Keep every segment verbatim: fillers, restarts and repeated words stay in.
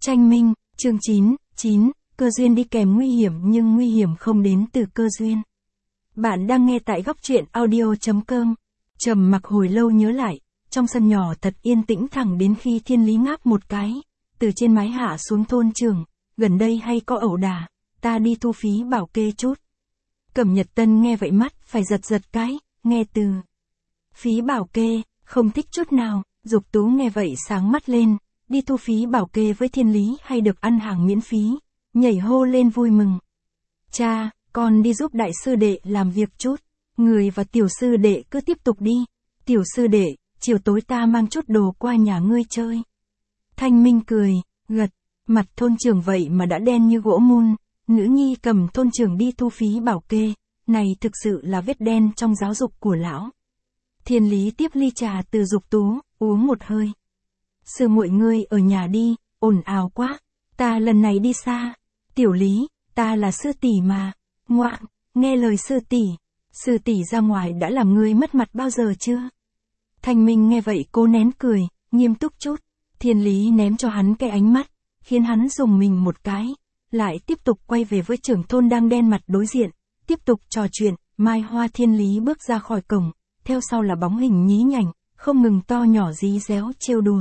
Tranh minh, chương chín, chín, cơ duyên đi kèm nguy hiểm nhưng nguy hiểm không đến từ cơ duyên. Bạn đang nghe tại góc truyện audio.com. Trầm mặc hồi lâu nhớ lại, trong sân nhỏ thật yên tĩnh thẳng đến khi Thiên Lý ngáp một cái, từ trên mái hạ xuống thôn trường, gần đây hay có ẩu đả, ta đi thu phí bảo kê chút. Cẩm Nhật Tân nghe vậy mắt phải giật giật cái, nghe từ phí bảo kê, không thích chút nào. Dục Tú nghe vậy sáng mắt lên, đi thu phí bảo kê với Thiên Lý hay được ăn hàng miễn phí, nhảy hô lên vui mừng. Cha, con đi giúp đại sư đệ làm việc chút, người và tiểu sư đệ cứ tiếp tục đi. Tiểu sư đệ, chiều tối ta mang chút đồ qua nhà ngươi chơi. Thanh Minh cười, gật, mặt thôn trưởng vậy mà đã đen như gỗ mun, nữ nhi cầm thôn trưởng đi thu phí bảo kê, này thực sự là vết đen trong giáo dục của lão. Thiên Lý tiếp ly trà từ Dục Tú, uống một hơi. Sư muội ngươi ở nhà đi, ồn ào quá, ta lần này đi xa. Tiểu Lý, ta là sư tỷ mà, ngoạn, nghe lời sư tỷ. Sư tỷ ra ngoài đã làm ngươi mất mặt bao giờ chưa? Thanh Minh nghe vậy cố nén cười, nghiêm túc chút. Thiên Lý ném cho hắn cái ánh mắt, khiến hắn dùng mình một cái, lại tiếp tục quay về với trưởng thôn đang đen mặt đối diện, tiếp tục trò chuyện. Mai Hoa Thiên Lý bước ra khỏi cổng, theo sau là bóng hình nhí nhảnh, không ngừng to nhỏ dí réo trêu đùa.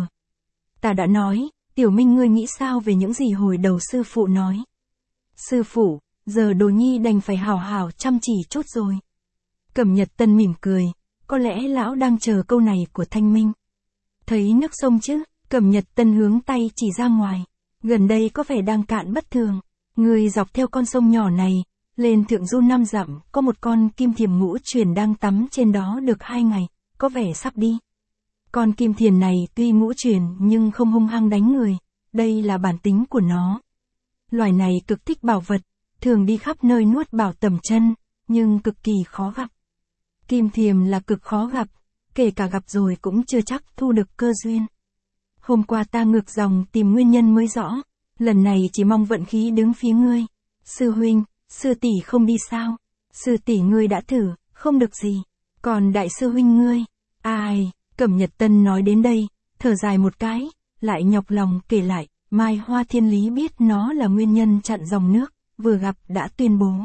Ta đã nói, Tiểu Minh ngươi nghĩ sao về những gì hồi đầu sư phụ nói? Sư phụ, giờ đồ nhi đành phải hào hào chăm chỉ chút rồi. Cẩm Nhật Tân mỉm cười, có lẽ lão đang chờ câu này của Thanh Minh. Thấy nước sông chứ? Cẩm Nhật Tân hướng tay chỉ ra ngoài, gần đây có vẻ đang cạn bất thường. Người dọc theo con sông nhỏ này, lên thượng du năm dặm, có một con kim thiềm ngũ truyền đang tắm trên đó được hai ngày, có vẻ sắp đi. Con kim thiềm này tuy ngũ truyền nhưng không hung hăng đánh người, đây là bản tính của nó. Loài này cực thích bảo vật, thường đi khắp nơi nuốt bảo tầm chân, nhưng cực kỳ khó gặp. Kim thiềm là cực khó gặp, kể cả gặp rồi cũng chưa chắc thu được cơ duyên. Hôm qua ta ngược dòng tìm nguyên nhân mới rõ, lần này chỉ mong vận khí đứng phía ngươi. Sư huynh, sư tỷ không đi sao? Sư tỷ ngươi đã thử, không được gì. Còn đại sư huynh ngươi? Ai? Cẩm Nhật Tân nói đến đây, thở dài một cái, lại nhọc lòng kể lại. Mai Hoa Thiên Lý biết nó là nguyên nhân chặn dòng nước, vừa gặp đã tuyên bố.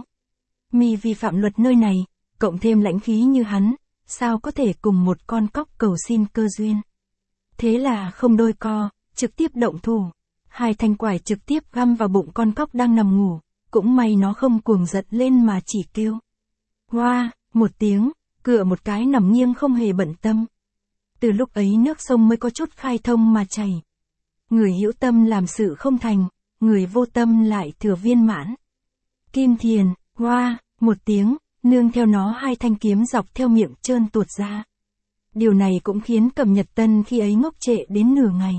Mi vi phạm luật nơi này, cộng thêm lãnh khí như hắn, sao có thể cùng một con cóc cầu xin cơ duyên. Thế là không đôi co, trực tiếp động thủ. Hai thanh quải trực tiếp găm vào bụng con cóc đang nằm ngủ, cũng may nó không cuồng giận lên mà chỉ kêu. Hoa, một tiếng, cựa một cái nằm nghiêng không hề bận tâm. Từ lúc ấy nước sông mới có chút khai thông mà chảy. Người hữu tâm làm sự không thành, người vô tâm lại thừa viên mãn. Kim thiền, hoa, một tiếng, nương theo nó hai thanh kiếm dọc theo miệng trơn tuột ra. Điều này cũng khiến Cẩm Nhật Tân khi ấy ngốc trệ đến nửa ngày.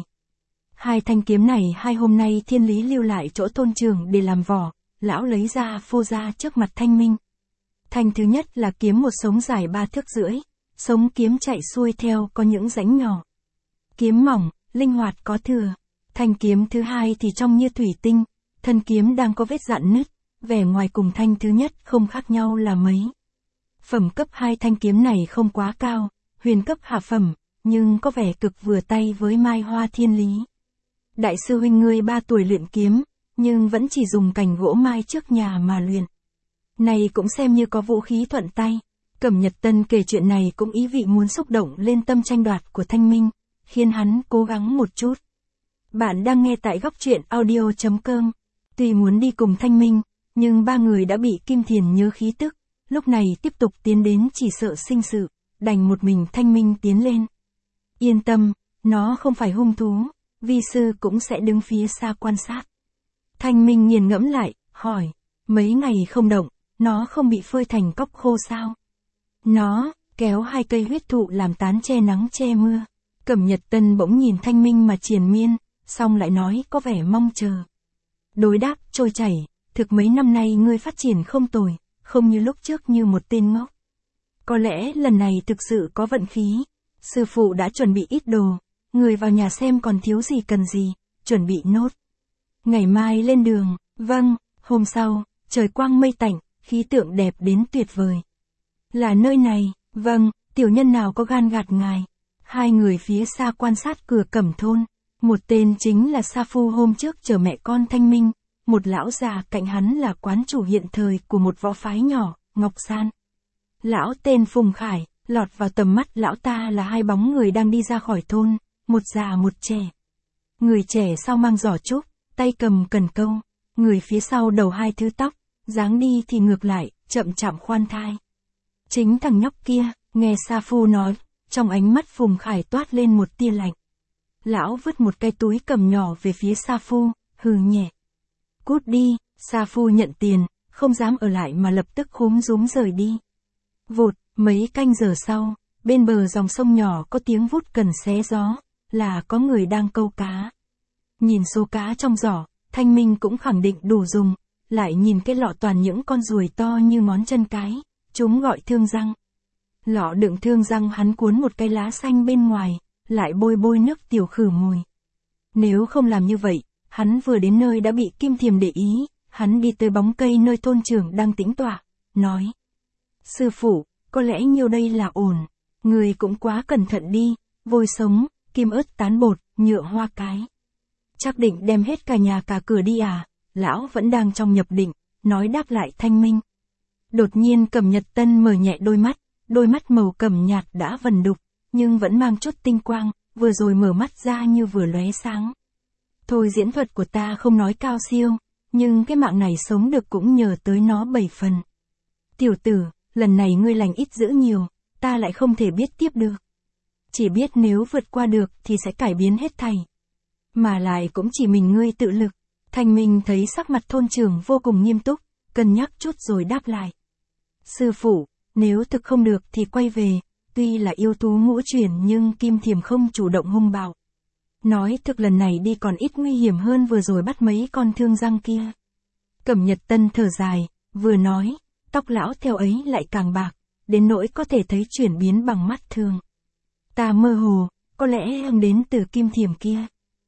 Hai thanh kiếm này hai hôm nay Thiên Lý lưu lại chỗ thôn trường để làm vỏ, lão lấy ra phô ra trước mặt Thanh Minh. Thanh thứ nhất là kiếm một sống dài ba thước rưỡi, sống kiếm chạy xuôi theo có những rãnh nhỏ. Kiếm mỏng, linh hoạt có thừa. Thanh kiếm thứ hai thì trong như thủy tinh, thân kiếm đang có vết rạn nứt, vẻ ngoài cùng thanh thứ nhất không khác nhau là mấy. Phẩm cấp hai thanh kiếm này không quá cao, huyền cấp hạ phẩm, nhưng có vẻ cực vừa tay với Mai Hoa Thiên Lý. Đại sư huynh ngươi ba tuổi luyện kiếm, nhưng vẫn chỉ dùng cành gỗ mai trước nhà mà luyện. Này cũng xem như có vũ khí thuận tay. Cẩm Nhật Tân kể chuyện này cũng ý vị muốn xúc động lên tâm tranh đoạt của Thanh Minh, khiến hắn cố gắng một chút. Bạn đang nghe tại góc truyện audio.com. Tuy muốn đi cùng Thanh Minh, nhưng ba người đã bị Kim Thiền nhớ khí tức, lúc này tiếp tục tiến đến chỉ sợ sinh sự, đành một mình Thanh Minh tiến lên. Yên tâm, nó không phải hung thú, vi sư cũng sẽ đứng phía xa quan sát. Thanh Minh nghiền ngẫm lại, hỏi, mấy ngày không động, nó không bị phơi thành cóc khô sao? Nó, kéo hai cây huyết thụ làm tán che nắng che mưa. Cẩm Nhật Tân bỗng nhìn Thanh Minh mà triền miên, xong lại nói có vẻ mong chờ. Đối đáp trôi chảy, thực mấy năm nay ngươi phát triển không tồi, không như lúc trước như một tên ngốc. Có lẽ lần này thực sự có vận khí. Sư phụ đã chuẩn bị ít đồ, người vào nhà xem còn thiếu gì cần gì, chuẩn bị nốt. Ngày mai lên đường. Vâng. Hôm sau, trời quang mây tạnh, khí tượng đẹp đến tuyệt vời. Là nơi này. Vâng. Tiểu nhân nào có gan gạt ngài. Hai người phía xa quan sát cửa Cẩm thôn. Một tên chính là Sa Phu hôm trước chở mẹ con Thanh Minh, một lão già cạnh hắn là quán chủ hiện thời của một võ phái nhỏ, Ngọc San. Lão tên Phùng Khải, lọt vào tầm mắt lão ta là hai bóng người đang đi ra khỏi thôn, một già một trẻ. Người trẻ sau mang giỏ trúc, tay cầm cần câu, người phía sau đầu hai thứ tóc, dáng đi thì ngược lại, chậm chậm khoan thai. Chính thằng nhóc kia, nghe Sa Phu nói, trong ánh mắt Phùng Khải toát lên một tia lạnh. Lão vứt một cái túi cầm nhỏ về phía Sa Phu, hừ nhẹ. Cút đi, Sa Phu nhận tiền, không dám ở lại mà lập tức khúm rúm rời đi. Vụt, mấy canh giờ sau, bên bờ dòng sông nhỏ có tiếng vút cần xé gió, là có người đang câu cá. Nhìn số cá trong giỏ, Thanh Minh cũng khẳng định đủ dùng, lại nhìn cái lọ toàn những con ruồi to như ngón chân cái, chúng gọi thương răng. Lọ đựng thương răng hắn cuốn một cái lá xanh bên ngoài, lại bôi bôi nước tiểu khử mùi. Nếu không làm như vậy, hắn vừa đến nơi đã bị Kim Thiềm để ý, hắn đi tới bóng cây nơi thôn trưởng đang tĩnh tọa, nói. Sư phụ, có lẽ nhiêu đây là ổn, người cũng quá cẩn thận đi, vôi sống, kim ớt tán bột, nhựa hoa cái. Chắc định đem hết cả nhà cả cửa đi à, lão vẫn đang trong nhập định, nói đáp lại Thanh Minh. Đột nhiên Cẩm Nhật Tân mở nhẹ đôi mắt, đôi mắt màu cẩm nhạt đã vần đục, nhưng vẫn mang chút tinh quang, vừa rồi mở mắt ra như vừa lóe sáng. Thôi diễn thuật của ta không nói cao siêu, nhưng cái mạng này sống được cũng nhờ tới nó bảy phần. Tiểu tử, lần này ngươi lành ít dữ nhiều, ta lại không thể biết tiếp được. Chỉ biết nếu vượt qua được thì sẽ cải biến hết thảy. Mà lại cũng chỉ mình ngươi tự lực. Thanh Minh thấy sắc mặt thôn trưởng vô cùng nghiêm túc, cân nhắc chút rồi đáp lại. Sư phụ, nếu thực không được thì quay về, tuy là yêu thú ngũ chuyển nhưng Kim Thiềm không chủ động hung bạo. Nói thực lần này đi còn ít nguy hiểm hơn vừa rồi bắt mấy con thương răng kia. Cẩm Nhật Tân thở dài, vừa nói, tóc lão theo ấy lại càng bạc, đến nỗi có thể thấy chuyển biến bằng mắt thường. Ta mơ hồ, có lẽ âm đến từ Kim Thiềm kia.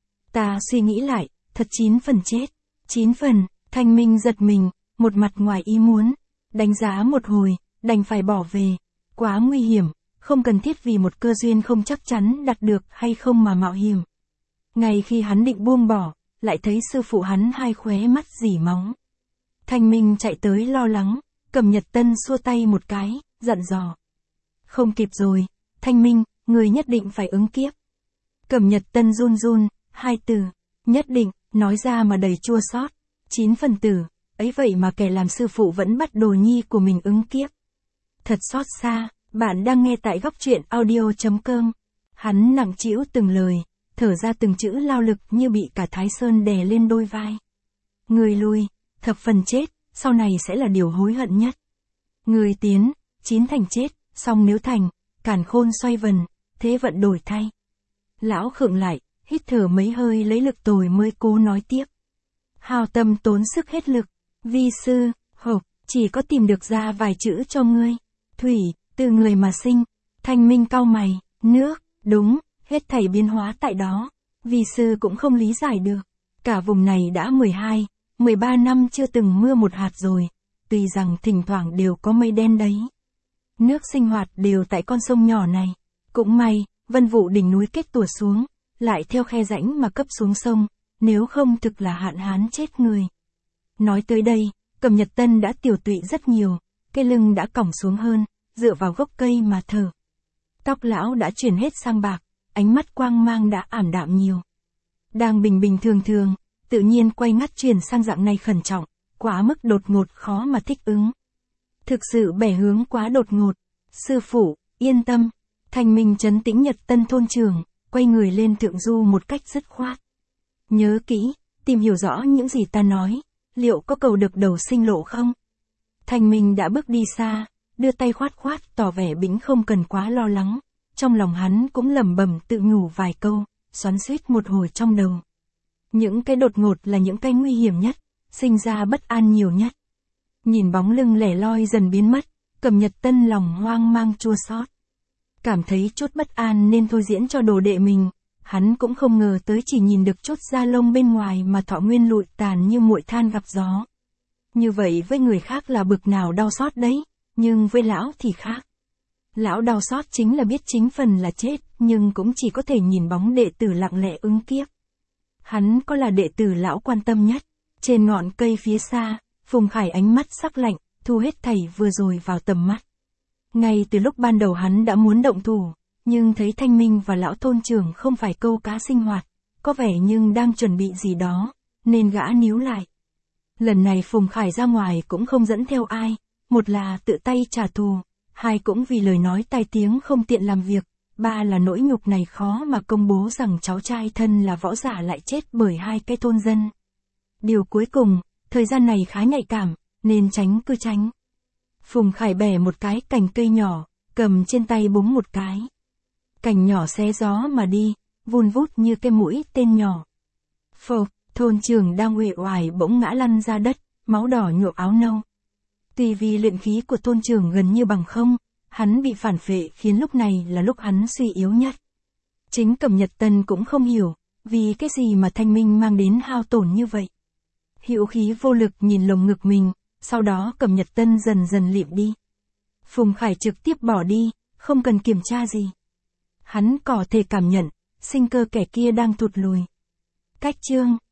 Ta suy nghĩ lại, thật chín phần chết. Chín phần, Thanh Minh giật mình, một mặt ngoài ý muốn. Đánh giá một hồi, đành phải bỏ về. Quá nguy hiểm, không cần thiết vì một cơ duyên không chắc chắn đạt được hay không mà mạo hiểm. Ngay khi hắn định buông bỏ, lại thấy sư phụ hắn hai khóe mắt rỉ máu. Thanh Minh chạy tới lo lắng, Cẩm Nhật Tân xua tay một cái, dặn dò. Không kịp rồi, Thanh Minh, người nhất định phải ứng kiếp. Cẩm Nhật Tân run run, hai từ, nhất định, nói ra mà đầy chua xót. Chín phần tử, ấy vậy mà kẻ làm sư phụ vẫn bắt đồ nhi của mình ứng kiếp. Thật xót xa, bạn đang nghe tại góc truyện audio chấm com. Hắn nặng trĩu từng lời, thở ra từng chữ lao lực như bị cả Thái Sơn đè lên đôi vai. Người lui, thập phần chết, sau này sẽ là điều hối hận nhất. Người tiến, chín thành chết, song nếu thành, càn khôn xoay vần, thế vận đổi thay. Lão khựng lại, hít thở mấy hơi lấy lực tồi mới cố nói tiếp. Hao tâm tốn sức hết lực, vi sư, hộp, chỉ có tìm được ra vài chữ cho ngươi. Thủy, từ người mà sinh, Thanh Minh cau mày, nước, đúng, hết thảy biến hóa tại đó, vi sư cũng không lý giải được. Cả vùng này đã mười hai, mười ba năm chưa từng mưa một hạt rồi, tuy rằng thỉnh thoảng đều có mây đen đấy. Nước sinh hoạt đều tại con sông nhỏ này, cũng may, vân vụ đỉnh núi kết tủa xuống, lại theo khe rãnh mà cấp xuống sông, nếu không thực là hạn hán chết người. Nói tới đây, Cẩm Nhật Tân đã tiểu tụy rất nhiều, cái lưng đã còng xuống hơn, dựa vào gốc cây mà thở. Tóc lão đã chuyển hết sang bạc, ánh mắt quang mang đã ảm đạm nhiều. Đang bình bình thường thường, tự nhiên quay ngắt chuyển sang dạng này khẩn trọng, quá mức đột ngột khó mà thích ứng. Thực sự bẻ hướng quá đột ngột. Sư phụ, yên tâm. Thanh Minh trấn tĩnh Nhật Tân thôn trưởng, quay người lên thượng du một cách dứt khoát. Nhớ kỹ, tìm hiểu rõ những gì ta nói, liệu có cầu được đầu sinh lộ không? Thanh Minh đã bước đi xa, đưa tay khoát khoát tỏ vẻ bĩnh không cần quá lo lắng. Trong lòng hắn cũng lẩm bẩm tự nhủ vài câu, xoắn xuýt một hồi trong đầu. Những cái đột ngột là những cái nguy hiểm nhất, sinh ra bất an nhiều nhất. Nhìn bóng lưng lẻ loi dần biến mất, Cẩm Nhật Tân lòng hoang mang chua xót. Cảm thấy chút bất an nên thôi diễn cho đồ đệ mình, hắn cũng không ngờ tới chỉ nhìn được chút da lông bên ngoài mà thọ nguyên lụi tàn như muội than gặp gió. Như vậy với người khác là bực nào đau xót đấy, nhưng với lão thì khác. Lão đau xót chính là biết chính phần là chết, nhưng cũng chỉ có thể nhìn bóng đệ tử lặng lẽ ứng kiếp. Hắn có là đệ tử lão quan tâm nhất. Trên ngọn cây phía xa, Phùng Khải ánh mắt sắc lạnh, thu hết thảy vừa rồi vào tầm mắt. Ngay từ lúc ban đầu hắn đã muốn động thủ, nhưng thấy Thanh Minh và lão thôn trưởng không phải câu cá sinh hoạt, có vẻ nhưng đang chuẩn bị gì đó, nên gã níu lại. Lần này Phùng Khải ra ngoài cũng không dẫn theo ai, một là tự tay trả thù, hai cũng vì lời nói tai tiếng không tiện làm việc, ba là nỗi nhục này khó mà công bố rằng cháu trai thân là võ giả lại chết bởi hai cái thôn dân. Điều cuối cùng, thời gian này khá nhạy cảm, nên tránh cứ tránh. Phùng Khải bẻ một cái cành cây nhỏ, cầm trên tay búng một cái. Cành nhỏ xé gió mà đi, vun vút như cái mũi tên nhỏ. Phộc, thôn trưởng đang uể oải bỗng ngã lăn ra đất, máu đỏ nhuộm áo nâu. Tuy vì luyện khí của thôn trưởng gần như bằng không, hắn bị phản phệ khiến lúc này là lúc hắn suy yếu nhất. Chính Cẩm Nhật Tân cũng không hiểu, vì cái gì mà Thanh Minh mang đến hao tổn như vậy. Hữu khí vô lực nhìn lồng ngực mình, sau đó Cẩm Nhật Tân dần dần lịm đi. Phùng Khải trực tiếp bỏ đi, không cần kiểm tra gì. Hắn có thể cảm nhận, sinh cơ kẻ kia đang thụt lùi. Cách chương